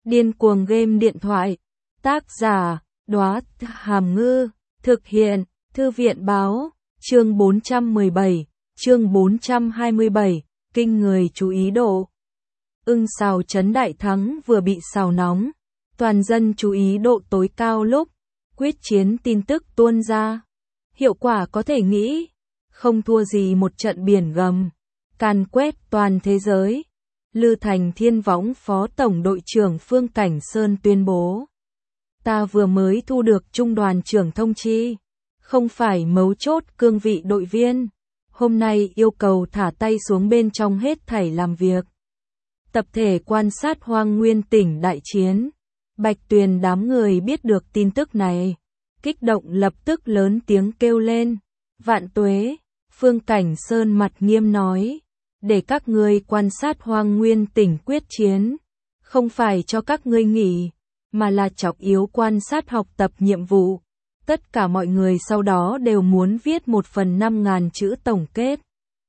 Điên cuồng game điện thoại. Tác giả, Đóa Hàm Ngư. Thực hiện, Thư viện báo. Chương 417, chương 427, kinh người chú ý độ. Ưng xào trấn đại thắng vừa bị xào nóng. Toàn dân chú ý độ tối cao lúc quyết chiến tin tức tuôn ra. Hiệu quả có thể nghĩ, không thua gì một trận biển gầm, càn quét toàn thế giới. Lư Thành Thiên Võng Phó Tổng đội trưởng Phương Cảnh Sơn tuyên bố. Ta vừa mới thu được trung đoàn trưởng thông chi. Không phải mấu chốt cương vị đội viên. Hôm nay yêu cầu thả tay xuống bên trong hết thảy làm việc. Tập thể quan sát Hoang Nguyên tỉnh đại chiến. Bạch Tuyền đám người biết được tin tức này. Kích động lập tức lớn tiếng kêu lên. Vạn tuế, Phương Cảnh Sơn mặt nghiêm nói. Để các ngươi quan sát Hoang Nguyên tỉnh quyết chiến. Không phải cho các ngươi nghỉ, mà là trọng yếu quan sát học tập nhiệm vụ. Tất cả mọi người sau đó đều muốn viết 1/5000 chữ tổng kết.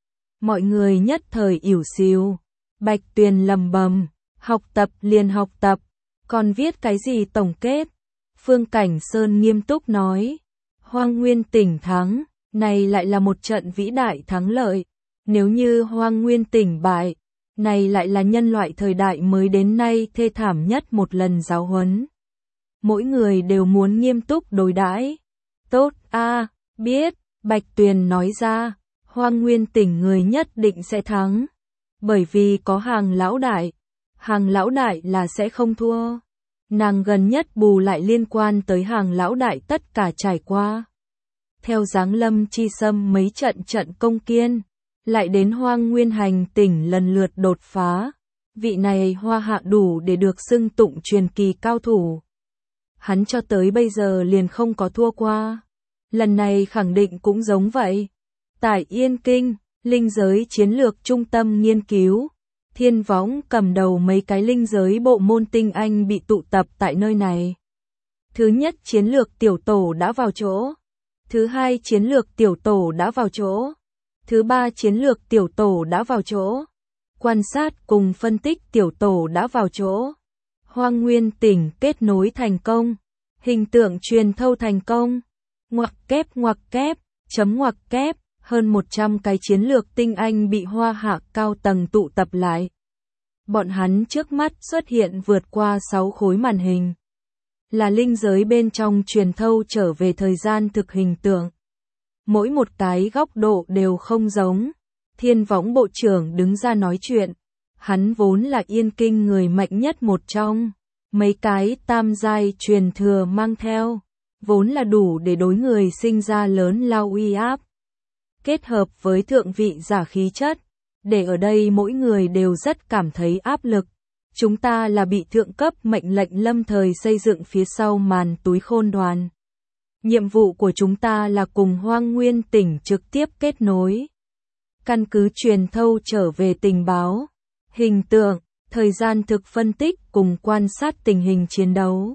Mọi người nhất thời ỉu xìu. Bạch Tuyền lầm bầm, học tập liền học tập, còn viết cái gì tổng kết? Phương Cảnh Sơn nghiêm túc nói, Hoang Nguyên tỉnh thắng, này lại là một trận vĩ đại thắng lợi. Nếu như Hoang Nguyên tỉnh bại, này lại là nhân loại thời đại mới đến nay thê thảm nhất một lần giáo huấn. Mỗi người đều muốn nghiêm túc đối đãi. Tốt a, biết, Bạch Tuyền nói ra, Hoang Nguyên tỉnh người nhất định sẽ thắng. Bởi vì có Hàng lão đại. Hàng lão đại là sẽ không thua. Nàng gần nhất bù lại liên quan tới Hàng lão đại tất cả trải qua. Theo Giáng Lâm Chi Sâm mấy trận công kiên, lại đến Hoang Nguyên hành tỉnh lần lượt đột phá. Vị này Hoa Hạ đủ để được xưng tụng truyền kỳ cao thủ. Hắn cho tới bây giờ liền không có thua qua. Lần này khẳng định cũng giống vậy. Tại Yên Kinh, linh giới chiến lược trung tâm nghiên cứu, Thiên Võng cầm đầu mấy cái linh giới bộ môn tinh anh bị tụ tập tại nơi này. Thứ nhất chiến lược tiểu tổ đã vào chỗ. Thứ hai chiến lược tiểu tổ đã vào chỗ. Thứ ba chiến lược tiểu tổ đã vào chỗ. Quan sát cùng phân tích tiểu tổ đã vào chỗ. Hoang Nguyên tỉnh kết nối thành công. Hình tượng truyền thâu thành công. Ngoặc kép, chấm ngoặc kép. Hơn 100 cái chiến lược tinh anh bị Hoa Hạ cao tầng tụ tập lại. Bọn hắn trước mắt xuất hiện vượt qua 6 khối màn hình. Là linh giới bên trong truyền thâu trở về thời gian thực hình tượng. Mỗi một cái góc độ đều không giống. Thiên Võng bộ trưởng đứng ra nói chuyện. Hắn vốn là Yên Kinh người mạnh nhất một trong. Mấy cái tam giai truyền thừa mang theo. Vốn là đủ để đối người sinh ra lớn lao uy áp. Kết hợp với thượng vị giả khí chất, để ở đây mỗi người đều rất cảm thấy áp lực. Chúng ta là bị thượng cấp mệnh lệnh lâm thời xây dựng phía sau màn túi khôn đoàn. Nhiệm vụ của chúng ta là cùng Hoang Nguyên tỉnh trực tiếp kết nối. Căn cứ truyền thâu trở về tình báo, hình tượng, thời gian thực phân tích cùng quan sát tình hình chiến đấu.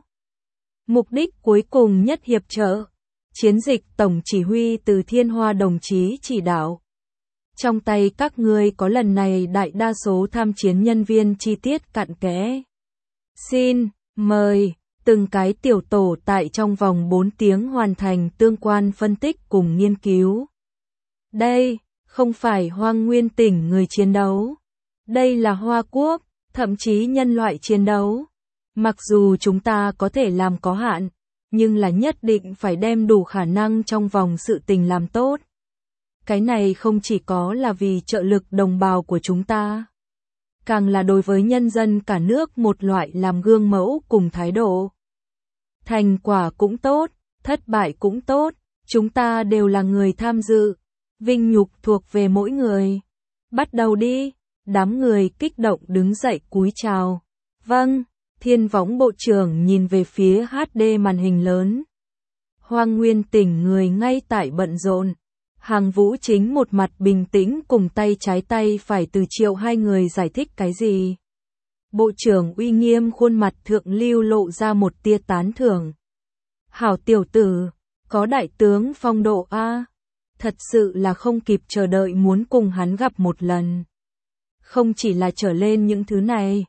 Mục đích cuối cùng nhất hiệp trợ. Chiến dịch tổng chỉ huy từ Thiên Hoa đồng chí chỉ đạo. Trong tay các ngươi có lần này đại đa số tham chiến nhân viên chi tiết cặn kẽ. Xin, mời, từng cái tiểu tổ tại trong vòng 4 tiếng hoàn thành tương quan phân tích cùng nghiên cứu. Đây, không phải Hoang Nguyên tỉnh người chiến đấu. Đây là Hoa Quốc, thậm chí nhân loại chiến đấu. Mặc dù chúng ta có thể làm có hạn, nhưng là nhất định phải đem đủ khả năng trong vòng sự tình làm tốt. Cái này không chỉ có là vì trợ lực đồng bào của chúng ta, càng là đối với nhân dân cả nước một loại làm gương mẫu cùng thái độ. Thành quả cũng tốt, thất bại cũng tốt, chúng ta đều là người tham dự, vinh nhục thuộc về mỗi người. Bắt đầu đi, đám người kích động đứng dậy cúi chào. Vâng. Thiên Võng bộ trưởng nhìn về phía HD màn hình lớn. Hoang Nguyên tỉnh người ngay tại bận rộn. Hàng Vũ Chính một mặt bình tĩnh cùng tay trái tay phải từ Triệu hai người giải thích cái gì. Bộ trưởng uy nghiêm khuôn mặt thượng lưu lộ ra một tia tán thưởng. Hảo tiểu tử, có đại tướng phong độ a. Thật sự là không kịp chờ đợi muốn cùng hắn gặp một lần. Không chỉ là trở lên những thứ này.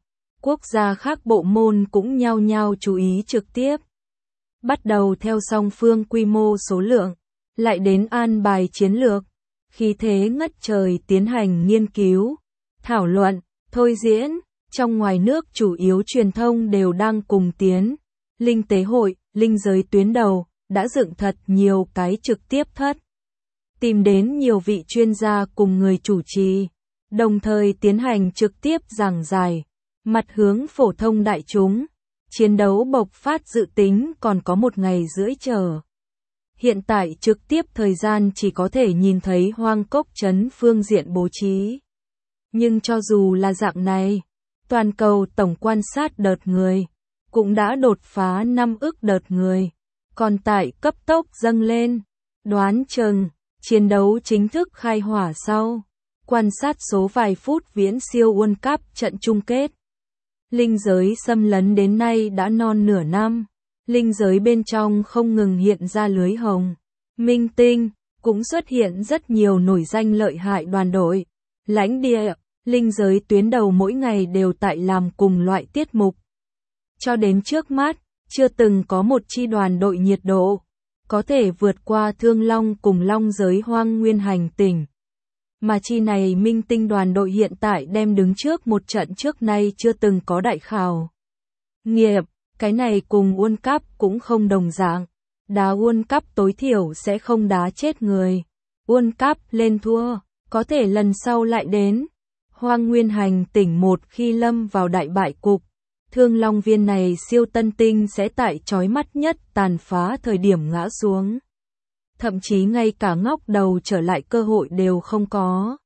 quốc gia khác bộ môn cũng nhao nhao chú ý trực tiếp. Bắt đầu theo song phương quy mô số lượng, lại đến an bài chiến lược, khí thế ngất trời tiến hành nghiên cứu, thảo luận, thôi diễn, trong ngoài nước chủ yếu truyền thông đều đang cùng tiến. Linh tế hội, linh giới tuyến đầu, đã dựng thật nhiều cái trực tiếp thất. Tìm đến nhiều vị chuyên gia cùng người chủ trì, đồng thời tiến hành trực tiếp giảng giải, mặt hướng phổ thông đại chúng. Chiến đấu bộc phát dự tính còn có 1 ngày rưỡi chờ. Hiện tại trực tiếp thời gian chỉ có thể nhìn thấy Hoang Cốc Trấn phương diện bố trí. Nhưng cho dù là dạng này, toàn cầu tổng quan sát đợt người cũng đã đột phá 5 ức đợt người, còn tại cấp tốc dâng lên. Đoán chừng, chiến đấu chính thức khai hỏa sau, quan sát số vài phút viễn siêu World Cup trận chung kết. Linh giới xâm lấn đến nay đã non nửa năm, linh giới bên trong không ngừng hiện ra lưới hồng, minh tinh, cũng xuất hiện rất nhiều nổi danh lợi hại đoàn đội, lãnh địa, linh giới tuyến đầu mỗi ngày đều tại làm cùng loại tiết mục. Cho đến trước mắt, chưa từng có một chi đoàn đội nhiệt độ có thể vượt qua Thương Long cùng Long giới Hoang Nguyên hành tinh. Mà chi này minh tinh đoàn đội hiện tại đem đứng trước một trận trước nay chưa từng có đại khảo nghiệm, cái này cùng World Cup cũng không đồng dạng. Đá World Cup tối thiểu sẽ không đá chết người. World Cup lên thua, có thể lần sau lại đến. Hoang Nguyên hành tỉnh một khi lâm vào đại bại cục, Thương Long viên này siêu tân tinh sẽ tại chói mắt nhất tàn phá thời điểm ngã xuống. Thậm chí ngay cả ngóc đầu trở lại cơ hội đều không có.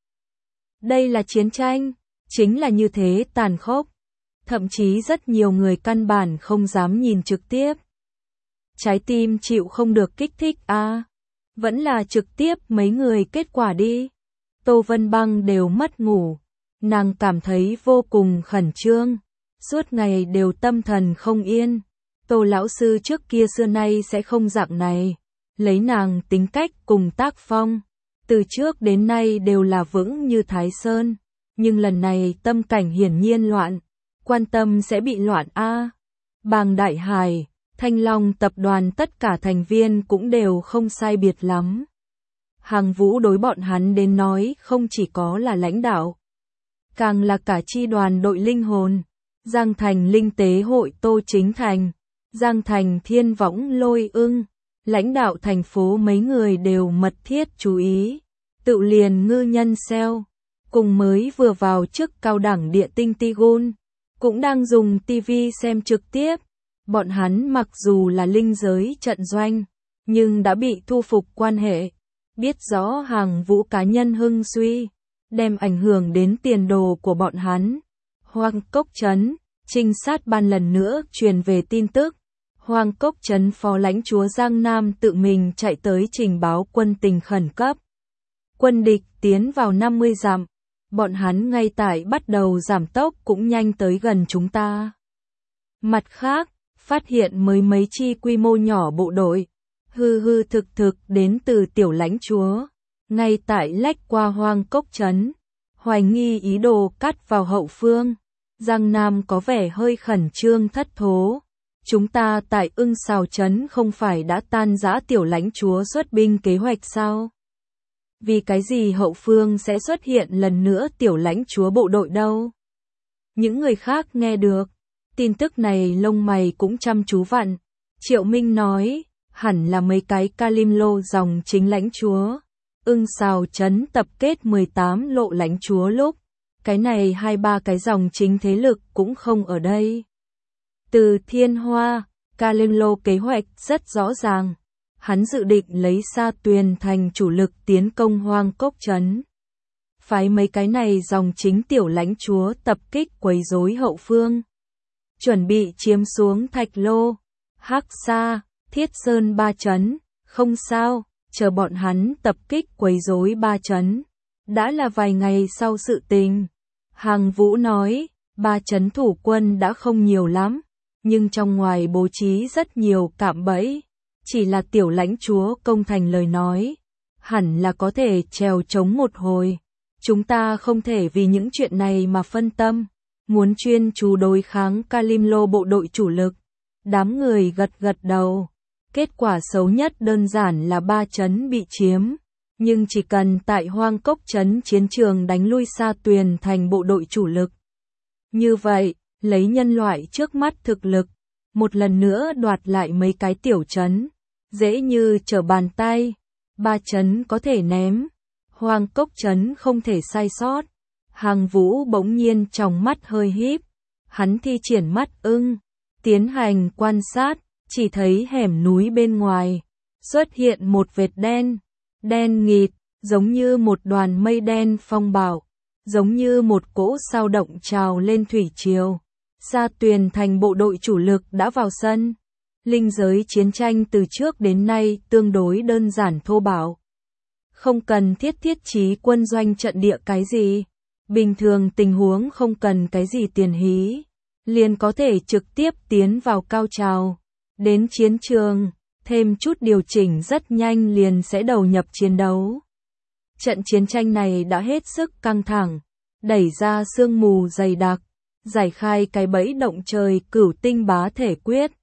Đây là chiến tranh, chính là như thế tàn khốc. Thậm chí rất nhiều người căn bản không dám nhìn trực tiếp. Trái tim chịu không được kích thích à. Vẫn là trực tiếp mấy người kết quả đi. Tô Vân Băng đều mất ngủ. Nàng cảm thấy vô cùng khẩn trương. Suốt ngày đều tâm thần không yên. Tô lão sư trước kia xưa nay sẽ không dạng này. Lấy nàng tính cách cùng tác phong, từ trước đến nay đều là vững như Thái Sơn. Nhưng lần này tâm cảnh hiển nhiên loạn. Quan tâm sẽ bị loạn a. Bàng Đại Hải, Thanh Long tập đoàn tất cả thành viên cũng đều không sai biệt lắm. Hàng Vũ đối bọn hắn đến nói không chỉ có là lãnh đạo, càng là cả chi đoàn đội linh hồn. Giang Thành Linh tế hội Tô Chính Thành, Giang Thành Thiên Võng Lôi Ưng, lãnh đạo thành phố mấy người đều mật thiết chú ý. Tự liền Ngư Nhân Seo, cùng mới vừa vào chức cao đẳng địa tinh Tigun, cũng đang dùng TV xem trực tiếp. Bọn hắn mặc dù là linh giới trận doanh, nhưng đã bị thu phục quan hệ. Biết rõ Hàng Vũ cá nhân hưng suy, đem ảnh hưởng đến tiền đồ của bọn hắn. Hoang Cốc Trấn, trinh sát ban lần nữa truyền về tin tức. Hoang Cốc Trấn phó lãnh chúa Giang Nam tự mình chạy tới trình báo quân tình khẩn cấp. Quân địch tiến vào 50 dặm. Bọn hắn ngay tại bắt đầu giảm tốc cũng nhanh tới gần chúng ta. Mặt khác, phát hiện mới mấy chi quy mô nhỏ bộ đội, hư thực đến từ tiểu lãnh chúa, ngay tại lách qua Hoang Cốc Trấn, hoài nghi ý đồ cắt vào hậu phương. Giang Nam có vẻ hơi khẩn trương thất thố. Chúng ta tại Ưng Sào Trấn không phải đã tan rã tiểu lãnh chúa xuất binh kế hoạch sao? Vì cái gì hậu phương sẽ xuất hiện lần nữa tiểu lãnh chúa bộ đội đâu? Những người khác nghe được tin tức này lông mày cũng chăm chú vặn. Triệu Minh nói, hẳn là mấy cái Kalim Lô dòng chính lãnh chúa. Ưng Sào Trấn tập kết 18 lộ lãnh chúa lúc. Cái này 2-3 cái dòng chính thế lực cũng không ở đây. Từ Thiên Hoa, Kalim Lô kế hoạch rất rõ ràng. Hắn dự định lấy Sa Tuyền thành chủ lực tiến công Hoang Cốc Trấn. Phái mấy cái này dòng chính tiểu lãnh chúa tập kích quấy rối hậu phương. Chuẩn bị chiếm xuống Thạch Lô, Hắc Sa, Thiết Sơn 3 trấn, không sao, chờ bọn hắn tập kích quấy rối 3 trấn. Đã là vài ngày sau sự tình. Hàng Vũ nói, 3 trấn thủ quân đã không nhiều lắm, nhưng trong ngoài bố trí rất nhiều cạm bẫy. Chỉ là tiểu lãnh chúa công thành lời nói, hẳn là có thể trèo chống một hồi. Chúng ta không thể vì những chuyện này mà phân tâm. muốn chuyên chú đối kháng Kalimlo bộ đội chủ lực. Đám người gật gật đầu. Kết quả xấu nhất đơn giản là 3 trấn bị chiếm, nhưng chỉ cần tại Hoang Cốc trấn chiến trường đánh lui Sa Tuyền thành bộ đội chủ lực. Như vậy, lấy nhân loại trước mắt thực lực, một lần nữa đoạt lại mấy cái tiểu trấn, dễ như trở bàn tay. 3 trấn có thể ném, Hoang Cốc trấn không thể sai sót. Hàng Vũ bỗng nhiên trong mắt hơi híp, hắn thi triển mắt ưng, tiến hành quan sát, chỉ thấy hẻm núi bên ngoài xuất hiện một vệt đen, đen nghịt, giống như một đoàn mây đen phong bạo, giống như một cỗ sao động trào lên thủy triều. Sa Tuyền thành bộ đội chủ lực đã vào sân. Linh giới chiến tranh từ trước đến nay tương đối đơn giản thô bạo. Không cần thiết trí quân doanh trận địa cái gì. Bình thường tình huống không cần cái gì tiền hí, liền có thể trực tiếp tiến vào cao trào. Đến chiến trường, thêm chút điều chỉnh rất nhanh liền sẽ đầu nhập chiến đấu. Trận chiến tranh này đã hết sức căng thẳng, đẩy ra sương mù dày đặc, giải khai cái bẫy động trời cửu tinh bá thể quyết.